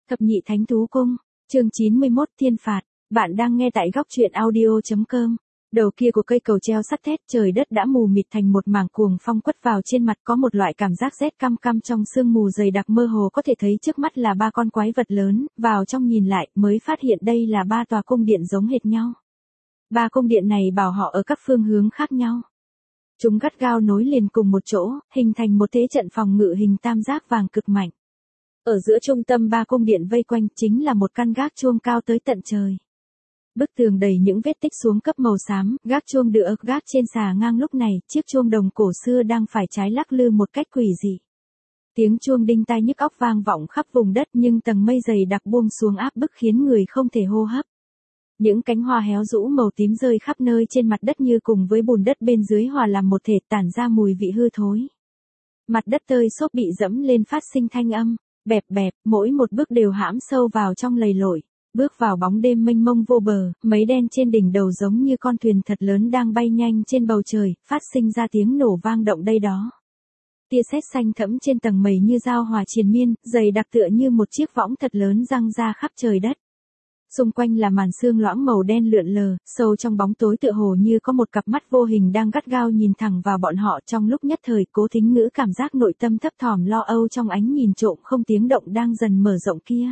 Thập nhị thánh thú cung, chương 91 thiên phạt, bạn đang nghe tại góc truyện audio.com. Đầu kia của cây cầu treo sắt thép, trời đất đã mù mịt thành một mảng cuồng phong quất vào trên mặt, có một loại cảm giác rét căm căm trong sương mù dày đặc, mơ hồ có thể thấy trước mắt là ba con quái vật lớn, vào trong nhìn lại mới phát hiện đây là ba tòa cung điện giống hệt nhau. Ba cung điện này bảo họ ở các phương hướng khác nhau. Chúng gắt gao nối liền cùng một chỗ, hình thành một thế trận phòng ngự hình tam giác vàng cực mạnh. Ở giữa trung tâm ba cung điện vây quanh chính là một căn gác chuông cao tới tận trời. Bức tường đầy những vết tích xuống cấp màu xám, gác chuông được gác trên xà ngang, lúc này chiếc chuông đồng cổ xưa đang phải trái lắc lư một cách quỷ dị. Tiếng chuông đinh tai nhức óc vang vọng khắp vùng đất, nhưng tầng mây dày đặc buông xuống áp bức khiến người không thể hô hấp. Những cánh hoa héo rũ màu tím rơi khắp nơi trên mặt đất như cùng với bùn đất bên dưới hòa làm một thể, tản ra mùi vị hư thối. Mặt đất tơi xốp bị dẫm lên phát sinh thanh âm bẹp bẹp, mỗi một bước đều hãm sâu vào trong lầy lội. Bước vào bóng đêm mênh mông vô bờ, mấy đen trên đỉnh đầu giống như con thuyền thật lớn đang bay nhanh trên bầu trời, phát sinh ra tiếng nổ vang động đây đó. Tia sét xanh thẫm trên tầng mây như dao hòa triền miên, dày đặc tựa như một chiếc võng thật lớn giăng ra khắp trời đất. Xung quanh là màn sương loãng màu đen lượn lờ, sâu trong bóng tối tựa hồ như có một cặp mắt vô hình đang gắt gao nhìn thẳng vào bọn họ. Trong lúc nhất thời, Cố Thính Ngữ cảm giác nội tâm thấp thỏm lo âu trong ánh nhìn trộm không tiếng động đang dần mở rộng kia.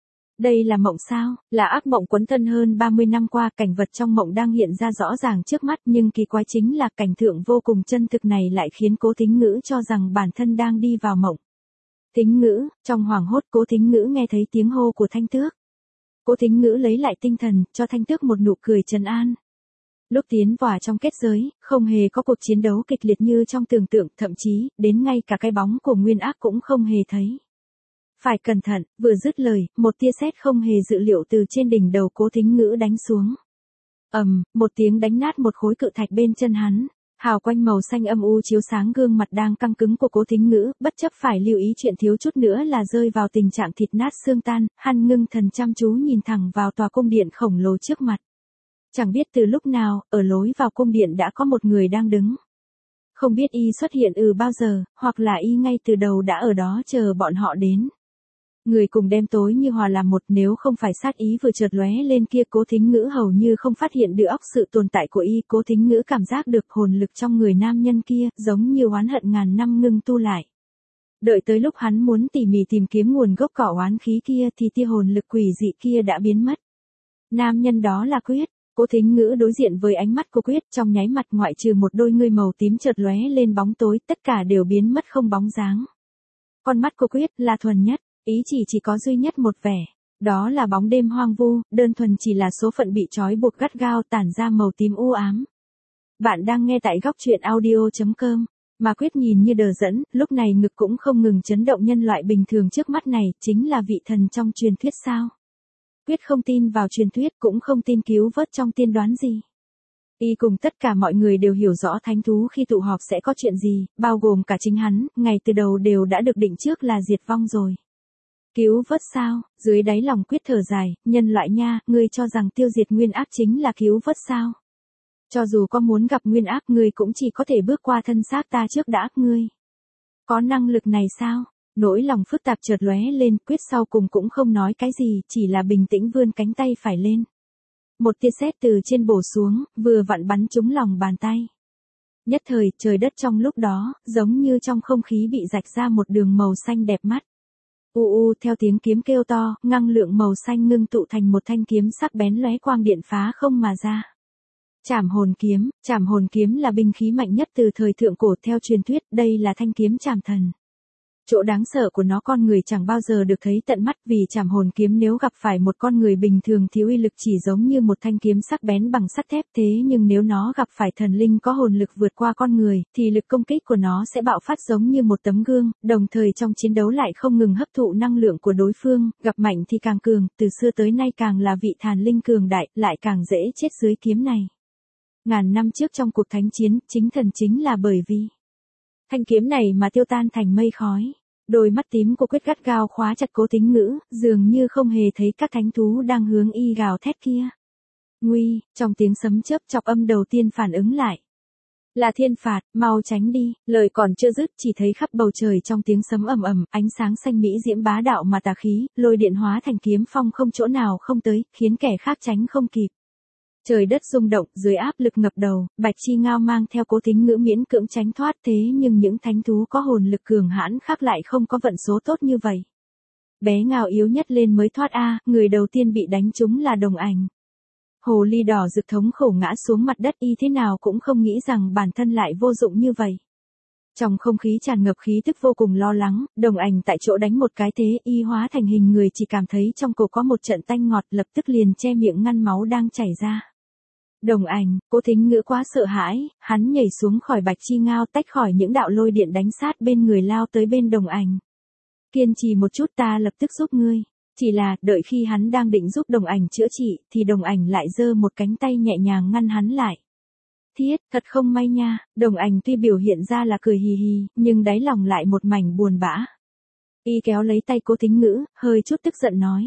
Đây là mộng sao? Là ác mộng quấn thân hơn 30 năm qua, cảnh vật trong mộng đang hiện ra rõ ràng trước mắt, nhưng kỳ quái chính là cảnh tượng vô cùng chân thực này lại khiến Cố Thính Ngữ cho rằng bản thân đang đi vào mộng. Thính Ngữ, trong hoảng hốt Cố Thính Ngữ nghe thấy tiếng hô của Thanh Tước. Cố Thính Ngữ lấy lại tinh thần, cho Thanh Tước một nụ cười trấn an. Lúc tiến vào trong kết giới, không hề có cuộc chiến đấu kịch liệt như trong tưởng tượng, thậm chí, đến ngay cả cái bóng của Nguyên Ác cũng không hề thấy. Phải cẩn thận, vừa dứt lời, một tia sét không hề dự liệu từ trên đỉnh đầu Cố Thính Ngữ đánh xuống. Một tiếng đánh nát một khối cự thạch bên chân hắn. Hào quanh màu xanh âm u chiếu sáng gương mặt đang căng cứng của Cố Thính Ngữ, bất chấp phải lưu ý chuyện thiếu chút nữa là rơi vào tình trạng thịt nát xương tan, hắn ngưng thần chăm chú nhìn thẳng vào tòa cung điện khổng lồ trước mặt. Chẳng biết từ lúc nào, ở lối vào cung điện đã có một người đang đứng. Không biết y xuất hiện bao giờ, hoặc là y ngay từ đầu đã ở đó chờ bọn họ đến. Người cùng đêm tối như hòa làm một, nếu không phải sát ý vừa chợt lóe lên kia, Cố Thính Ngữ hầu như không phát hiện được sự tồn tại của y. Cố Thính Ngữ cảm giác được hồn lực trong người nam nhân kia, giống như oán hận ngàn năm ngưng tu lại. Đợi tới lúc hắn muốn tỉ mỉ tìm kiếm nguồn gốc cỏ oán khí kia thì tia hồn lực quỷ dị kia đã biến mất. Nam nhân đó là Quyết. Cố Thính Ngữ đối diện với ánh mắt của Quyết, trong nháy mặt ngoại trừ một đôi ngươi màu tím chợt lóe lên bóng tối, tất cả đều biến mất không bóng dáng. Con mắt của Quyết là thuần nhất. Ý chỉ có duy nhất một vẻ, đó là bóng đêm hoang vu, đơn thuần chỉ là số phận bị trói buộc gắt gao tản ra màu tím u ám. Bạn đang nghe tại góc truyện audio.com, mà Quyết nhìn như đờ đẫn, lúc này ngực cũng không ngừng chấn động. Nhân loại bình thường trước mắt này, chính là vị thần trong truyền thuyết sao? Quyết không tin vào truyền thuyết, cũng không tin cứu vớt trong tiên đoán gì. Y cùng tất cả mọi người đều hiểu rõ thánh thú khi tụ họp sẽ có chuyện gì, bao gồm cả chính hắn, ngay từ đầu đều đã được định trước là diệt vong rồi. Cứu vớt sao? Dưới đáy lòng Quyết thở dài, nhân loại nha, ngươi cho rằng tiêu diệt Nguyên Ác chính là cứu vớt sao? Cho dù có muốn gặp Nguyên Ác, ngươi cũng chỉ có thể bước qua thân xác ta trước đã, ngươi có năng lực này sao? Nỗi lòng phức tạp chợt lóe lên, Quyết sau cùng cũng không nói cái gì, chỉ là bình tĩnh vươn cánh tay phải lên. Một tia sét từ trên bổ xuống, vừa vặn bắn trúng lòng bàn tay. Nhất thời, trời đất trong lúc đó, giống như trong không khí bị rạch ra một đường màu xanh đẹp mắt. Theo tiếng kiếm kêu to, năng lượng màu xanh ngưng tụ thành một thanh kiếm sắc bén lóe quang điện phá không mà ra. Trảm hồn kiếm là binh khí mạnh nhất từ thời thượng cổ, theo truyền thuyết, đây là thanh kiếm trảm thần. Chỗ đáng sợ của nó con người chẳng bao giờ được thấy tận mắt, vì trảm hồn kiếm nếu gặp phải một con người bình thường thì uy lực chỉ giống như một thanh kiếm sắc bén bằng sắt thép, thế nhưng nếu nó gặp phải thần linh có hồn lực vượt qua con người, thì lực công kích của nó sẽ bạo phát giống như một tấm gương, đồng thời trong chiến đấu lại không ngừng hấp thụ năng lượng của đối phương, gặp mạnh thì càng cường, từ xưa tới nay càng là vị thần linh cường đại, lại càng dễ chết dưới kiếm này. Ngàn năm trước trong cuộc thánh chiến, chính thần chính là bởi vì thanh kiếm này mà tiêu tan thành mây khói. Đôi mắt tím của Quyết gắt gao khóa chặt Cố Thính Ngữ, dường như không hề thấy các thánh thú đang hướng y gào thét kia. Nguy, trong tiếng sấm chớp chọc âm đầu tiên phản ứng lại. Là thiên phạt, mau tránh đi, lời còn chưa dứt chỉ thấy khắp bầu trời trong tiếng sấm ầm ầm, ánh sáng xanh mỹ diễm bá đạo mà tà khí, lôi điện hóa thành kiếm phong không chỗ nào không tới, khiến kẻ khác tránh không kịp. Trời đất rung động, dưới áp lực ngập đầu, Bạch Chi Ngao mang theo Cố Thính Ngữ miễn cưỡng tránh thoát, thế nhưng những thánh thú có hồn lực cường hãn khác lại không có vận số tốt như vậy. Bé Ngao yếu nhất lên mới thoát a, người đầu tiên bị đánh trúng là Đồng Ảnh. Hồ ly đỏ rực thống khổ ngã xuống mặt đất, y thế nào cũng không nghĩ rằng bản thân lại vô dụng như vậy. Trong không khí tràn ngập khí tức vô cùng lo lắng, Đồng Ảnh tại chỗ đánh một cái thế, y hóa thành hình người, chỉ cảm thấy trong cổ có một trận tanh ngọt, lập tức liền che miệng ngăn máu đang chảy ra. Đồng Ảnh, Cố Thính Ngữ quá sợ hãi, hắn nhảy xuống khỏi Bạch Chi Ngao, tách khỏi những đạo lôi điện đánh sát bên người, lao tới bên Đồng Ảnh. Kiên trì một chút, ta lập tức giúp ngươi. Chỉ là, đợi khi hắn đang định giúp Đồng Ảnh chữa trị, thì Đồng Ảnh lại giơ một cánh tay nhẹ nhàng ngăn hắn lại. Thiết, thật không may nha, Đồng Ảnh tuy biểu hiện ra là cười hì hì, nhưng đáy lòng lại một mảnh buồn bã. Y kéo lấy tay Cố Thính Ngữ, hơi chút tức giận nói.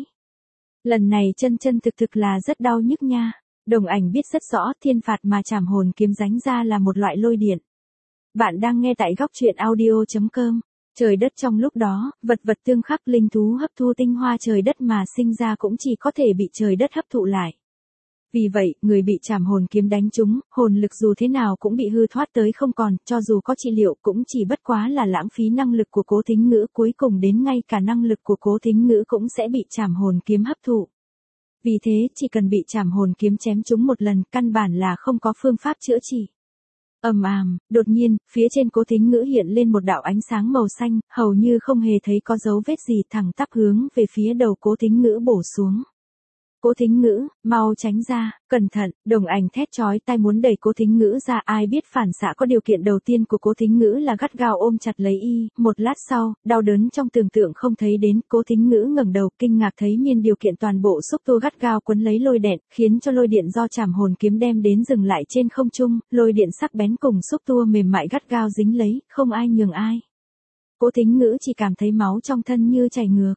Lần này chân chân thực thực là rất đau nhức nha. Đồng Ảnh biết rất rõ thiên phạt mà Trảm Hồn kiếm ránh ra là một loại lôi điện. Bạn đang nghe tại góc truyện audio.com. Trời đất trong lúc đó, vật vật tương khắc, linh thú hấp thu tinh hoa trời đất mà sinh ra cũng chỉ có thể bị trời đất hấp thụ lại. Vì vậy, người bị Trảm Hồn kiếm đánh trúng, hồn lực dù thế nào cũng bị hư thoát tới không còn, cho dù có trị liệu cũng chỉ bất quá là lãng phí năng lực của Cố Thính Ngữ, cuối cùng đến ngay cả năng lực của Cố Thính Ngữ cũng sẽ bị Trảm Hồn kiếm hấp thụ. Vì thế, chỉ cần bị Trảm Hồn kiếm chém trúng một lần, căn bản là không có phương pháp chữa trị. Ầm ầm, đột nhiên, phía trên Cố Thính Ngữ hiện lên một đạo ánh sáng màu xanh, hầu như không hề thấy có dấu vết gì, thẳng tắp hướng về phía đầu Cố Thính Ngữ bổ xuống. Cố Thính Ngữ, mau tránh ra, cẩn thận, Đồng Ảnh thét chói tai muốn đẩy Cố Thính Ngữ ra, ai biết phản xạ có điều kiện đầu tiên của Cố Thính Ngữ là gắt gao ôm chặt lấy y, một lát sau, đau đớn trong tưởng tượng không thấy đến, Cố Thính Ngữ ngẩng đầu, kinh ngạc thấy miên điều kiện toàn bộ xúc tu gắt gao quấn lấy lôi điện, khiến cho lôi điện do Trảm Hồn kiếm đem đến dừng lại trên không trung, lôi điện sắc bén cùng xúc tu mềm mại gắt gao dính lấy, không ai nhường ai. Cố Thính Ngữ chỉ cảm thấy máu trong thân như chảy ngược.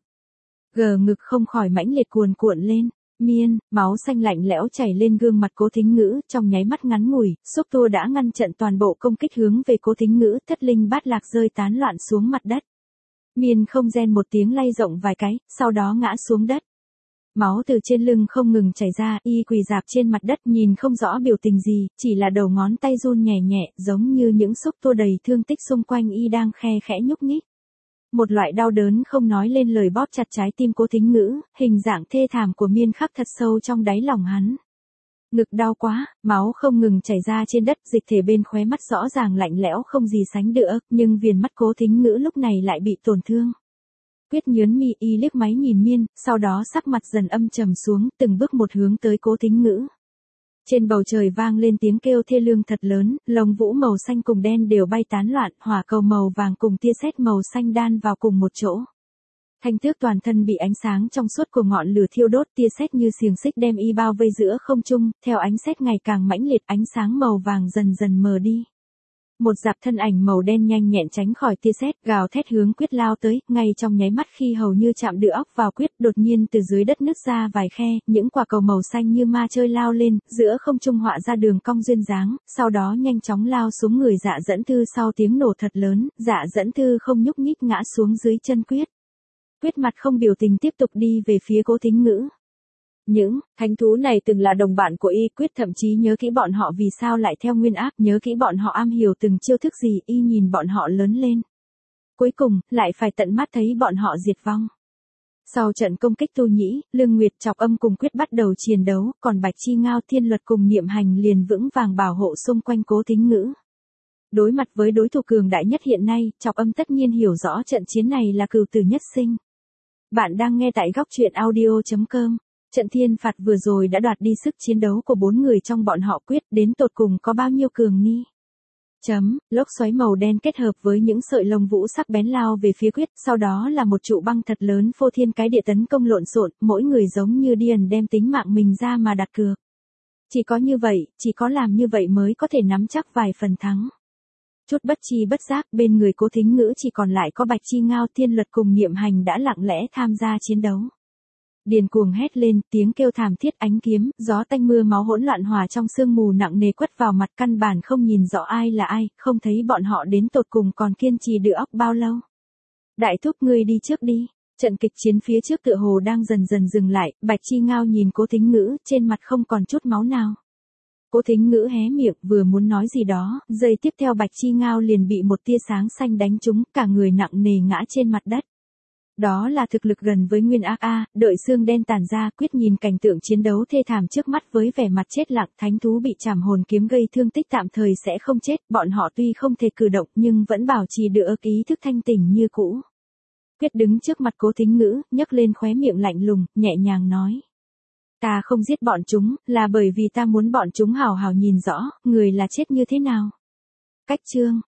Ngực không khỏi mãnh liệt cuồn cuộn lên. Miên, máu xanh lạnh lẽo chảy lên gương mặt Cố Thính Ngữ, trong nháy mắt ngắn ngủi, xúc tua đã ngăn chặn toàn bộ công kích hướng về Cố Thính Ngữ, thất linh bát lạc rơi tán loạn xuống mặt đất. Miên không rên một tiếng lay rộng vài cái, sau đó ngã xuống đất. Máu từ trên lưng không ngừng chảy ra, y quỳ rạp trên mặt đất nhìn không rõ biểu tình gì, chỉ là đầu ngón tay run nhẹ nhẹ, giống như những xúc tua đầy thương tích xung quanh y đang khe khẽ nhúc nhích. Một loại đau đớn không nói lên lời bóp chặt trái tim Cố Thính Ngữ, hình dạng thê thảm của Miên khắc thật sâu trong đáy lòng hắn. Ngực đau quá, máu không ngừng chảy ra trên đất, dịch thể bên khóe mắt rõ ràng lạnh lẽo không gì sánh được, nhưng viền mắt Cố Thính Ngữ lúc này lại bị tổn thương. Quyết nhớn mi, y liếc máy nhìn Miên, sau đó sắc mặt dần âm trầm xuống, từng bước một hướng tới Cố Thính Ngữ. Trên bầu trời vang lên tiếng kêu thê lương thật lớn, lông vũ màu xanh cùng đen đều bay tán loạn, hỏa cầu màu vàng cùng tia sét màu xanh đan vào cùng một chỗ. Thanh Tước toàn thân bị ánh sáng trong suốt của ngọn lửa thiêu đốt, tia sét như xiềng xích đem y bao vây giữa không trung, theo ánh sét ngày càng mãnh liệt, ánh sáng màu vàng dần dần mờ đi. Một dạp thân ảnh màu đen nhanh nhẹn tránh khỏi tia sét, gào thét hướng Quyết lao tới, ngay trong nháy mắt khi hầu như chạm được óc vào Quyết, đột nhiên từ dưới đất nứt ra vài khe, những quả cầu màu xanh như ma chơi lao lên, giữa không trung họa ra đường cong duyên dáng, sau đó nhanh chóng lao xuống người Dạ Dẫn Thư. Sau tiếng nổ thật lớn, Dạ Dẫn Thư không nhúc nhích ngã xuống dưới chân Quyết. Quyết mặt không biểu tình tiếp tục đi về phía Cố Thính Ngữ. Những thánh thú này từng là đồng bạn của y, Quyết thậm chí nhớ kỹ bọn họ vì sao lại theo nguyên ác, nhớ kỹ bọn họ am hiểu từng chiêu thức gì, y nhìn bọn họ lớn lên. Cuối cùng, lại phải tận mắt thấy bọn họ diệt vong. Sau trận công kích Tu Nhĩ, Lương Nguyệt, Chọc Âm cùng Quyết bắt đầu chiến đấu, còn Bạch Chi Ngao, Thiên Luật cùng Niệm Hành liền vững vàng bảo hộ xung quanh Cố Thính Ngữ. Đối mặt với đối thủ cường đại nhất hiện nay, Chọc Âm tất nhiên hiểu rõ trận chiến này là cừu tử nhất sinh. Bạn đang nghe tại góc truyện audio.com. Trận thiên phạt vừa rồi đã đoạt đi sức chiến đấu của 4 người trong bọn họ. Quyết đến tột cùng có bao nhiêu cường ni. Lốc xoáy màu đen kết hợp với những sợi lông vũ sắc bén lao về phía Quyết, sau đó là một trụ băng thật lớn phô thiên cái địa tấn công lộn xộn, mỗi người giống như điên đem tính mạng mình ra mà đặt cược. Chỉ có như vậy, chỉ có làm như vậy mới có thể nắm chắc vài phần thắng. Chút bất chi bất giác, bên người Cố Thính Ngữ chỉ còn lại có Bạch Chi Ngao, Thiên Luật cùng Niệm Hành đã lặng lẽ tham gia chiến đấu. điên cuồng hét lên, tiếng kêu thảm thiết, ánh kiếm, gió tanh mưa máu hỗn loạn hòa trong sương mù nặng nề quất vào mặt, căn bản không nhìn rõ ai là ai, không thấy bọn họ đến tột cùng còn kiên trì đựa óc bao lâu. Đại thúc ngươi đi trước đi. Trận kịch chiến phía trước tựa hồ đang dần dần dừng lại, Bạch Chi Ngao nhìn Cố Thính Ngữ, trên mặt không còn chút máu nào. Cố Thính Ngữ hé miệng, vừa muốn nói gì đó, giây tiếp theo Bạch Chi Ngao liền bị một tia sáng xanh đánh trúng, cả người nặng nề ngã trên mặt đất. Đó là thực lực gần với Nguyên Ác A, đợi xương đen tàn ra, Quyết nhìn cảnh tượng chiến đấu thê thảm trước mắt với vẻ mặt chết lặng, thánh thú bị trảm hồn kiếm gây thương tích tạm thời sẽ không chết, bọn họ tuy không thể cử động nhưng vẫn bảo trì được ý thức thanh tỉnh như cũ. Quyết đứng trước mặt Cố Thính Ngữ, nhấc lên khóe miệng lạnh lùng, nhẹ nhàng nói. Ta không giết bọn chúng, là bởi vì ta muốn bọn chúng hào hào nhìn rõ, người là chết như thế nào. Cách chương